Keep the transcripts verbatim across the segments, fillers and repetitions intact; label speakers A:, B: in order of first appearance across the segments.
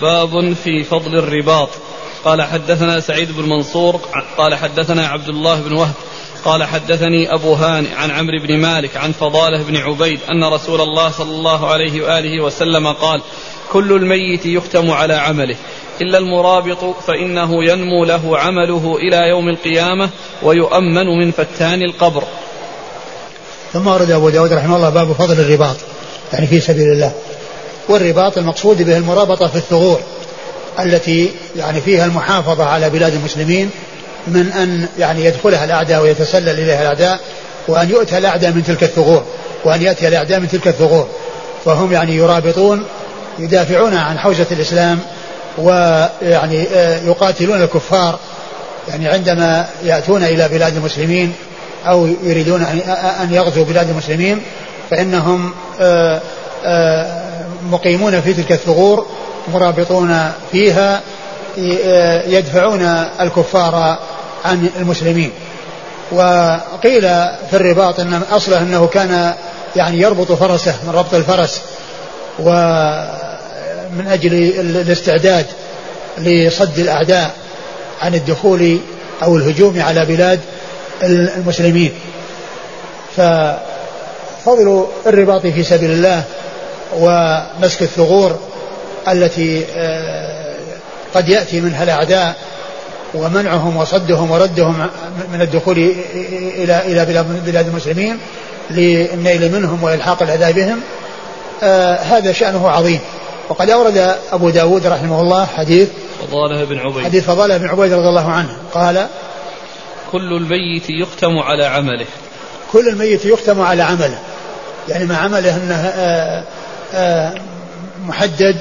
A: باب في فضل الرباط. قال حدثنا سعيد بن منصور قال حدثنا عبد الله بن وهب قال حدثني أبو هانئ عن عمرو بن مالك عن فضالة بن عبيد أن رسول الله صلى الله عليه وآله وسلم قال: كل الميت يختم على عمله إلا المرابط فإنه ينمو له عمله إلى يوم القيامة ويؤمن من فتان القبر.
B: ثم ورد أبو داود رحمه الله باب فضل الرباط يعني في سبيل الله. والرباط المقصود به المرابطة في الثغور التي يعني فيها المحافظة على بلاد المسلمين من أن يعني يدخلها الأعداء ويتسلل إليها الأعداء، وأن يؤتى الأعداء من تلك الثغور وأن يأتي الأعداء من تلك الثغور، فهم يعني يرابطون يدافعون عن حوزة الإسلام ويعني يقاتلون الكفار يعني عندما يأتون إلى بلاد المسلمين أو يريدون أن يغزوا بلاد المسلمين، فإنهم مقيمون في تلك الثغور مرابطون فيها يدفعون الكفار عن المسلمين. وقيل في الرباط أن أصله أنه كان يعني يربط فرسه من ربط الفرس ومن أجل الاستعداد لصد الأعداء عن الدخول أو الهجوم على بلاد المسلمين. ففضل الرباط في سبيل الله ومسك الثغور التي قد يأتي منها الأعداء ومنعهم وصدهم وردهم من الدخول إلى إلى بلاد المسلمين للنيل منهم وإلحاق الأذى بهم، آه هذا شأنه عظيم. وقد أورد أبو داود رحمه الله حديث
A: فضالة بن عبيد
B: حديث فضالة بن عبيد رضي الله عنه قال:
A: كل الميت يختم على عمله.
B: كل الميت يختم على عمله يعني ما عمله أنه آه آه محدد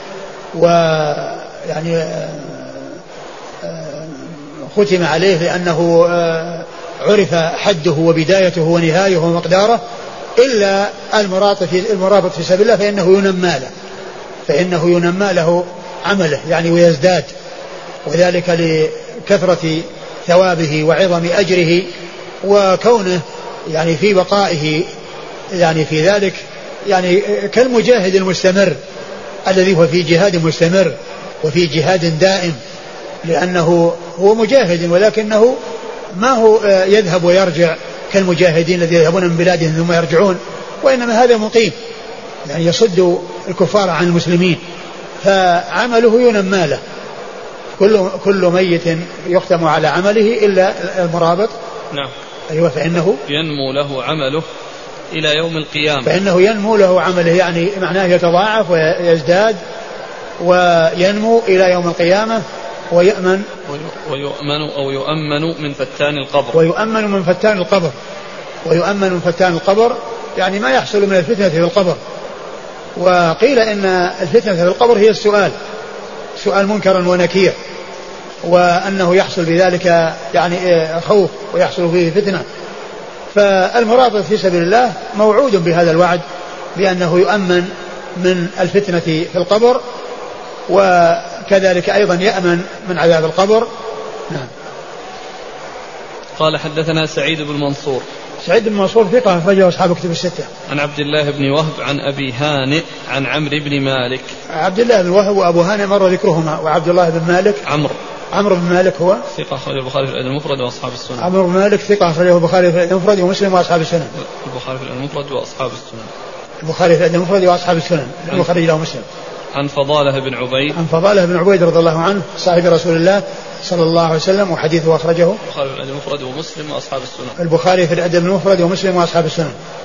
B: ويعني آه آه ختم عليه لأنه آه عرف حده وبدايته ونهايته ومقداره، إلا المرابط في سبيل الله فإنه ينمى له فإنه ينمى له عمله يعني ويزداد، وذلك لكثرة ثوابه وعظم أجره وكونه يعني في بقائه يعني في ذلك يعني كالمجاهد المستمر الذي هو في جهاد مستمر وفي جهاد دائم، لأنه هو مجاهد ولكنه ما هو يذهب ويرجع كالمجاهدين الذين يذهبون من بلادهم ثم يرجعون، وإنما هذا مقيم يعني يصد الكفار عن المسلمين، فعمله ينمى له. كل, كل ميت يختم على عمله إلا المرابط.
A: نعم.
B: أيوة فإنه
A: ينمو له عمله إلى يوم القيامة.
B: فإنه ينمو له عمله يعني معناه يتضاعف ويزداد وينمو إلى يوم القيامة ويؤمن
A: ويؤمن أو يؤمن من فتان القبر.
B: ويؤمن من فتان القبر ويؤمن من فتان القبر يعني ما يحصل من الفتنة في القبر. وقيل إن الفتنة في القبر هي السؤال سؤال منكر ونكير، وأنه يحصل بذلك يعني خوف ويحصل فيه فتنة. فالمرابط في سبيل الله موعود بهذا الوعد بأنه يؤمن من الفتنة في القبر، وكذلك أيضا يأمن من عذاب القبر. نعم.
A: قال حدثنا سعيد بن منصور.
B: سعيد بن منصور ثقة أخرجه أصحاب كتب الستة.
A: عن عبد الله بن وهب عن أبي هانئ عن عمرو بن مالك.
B: عبد الله بن وهب وأبو هانئ مر ذكرهما، وعبد الله بن مالك
A: عمرو
B: عمرو بن مالك هو
A: ثقة أخرجه البخاري في الأدب المفرد وأصحاب السنن.
B: عمرو بن مالك ثقة أخرجه البخاري في الأدب المفرد ومسلم وأصحاب السنن.
A: البخاري في الأدب المفرد وأصحاب السنن.
B: البخاري في الأدب المفرد وأصحاب السنن المخرج له مسلم.
A: عن فضالة بن عبيد
B: عن فضالة بن عبيد رضي الله عنه صاحب رسول الله صلى الله عليه وسلم، وحديثه أخرجه
A: البخاري في الأدب المفرد ومسلم وأصحاب السنن.
B: البخاري في الأدب المفرد ومسلم وأصحاب السنن.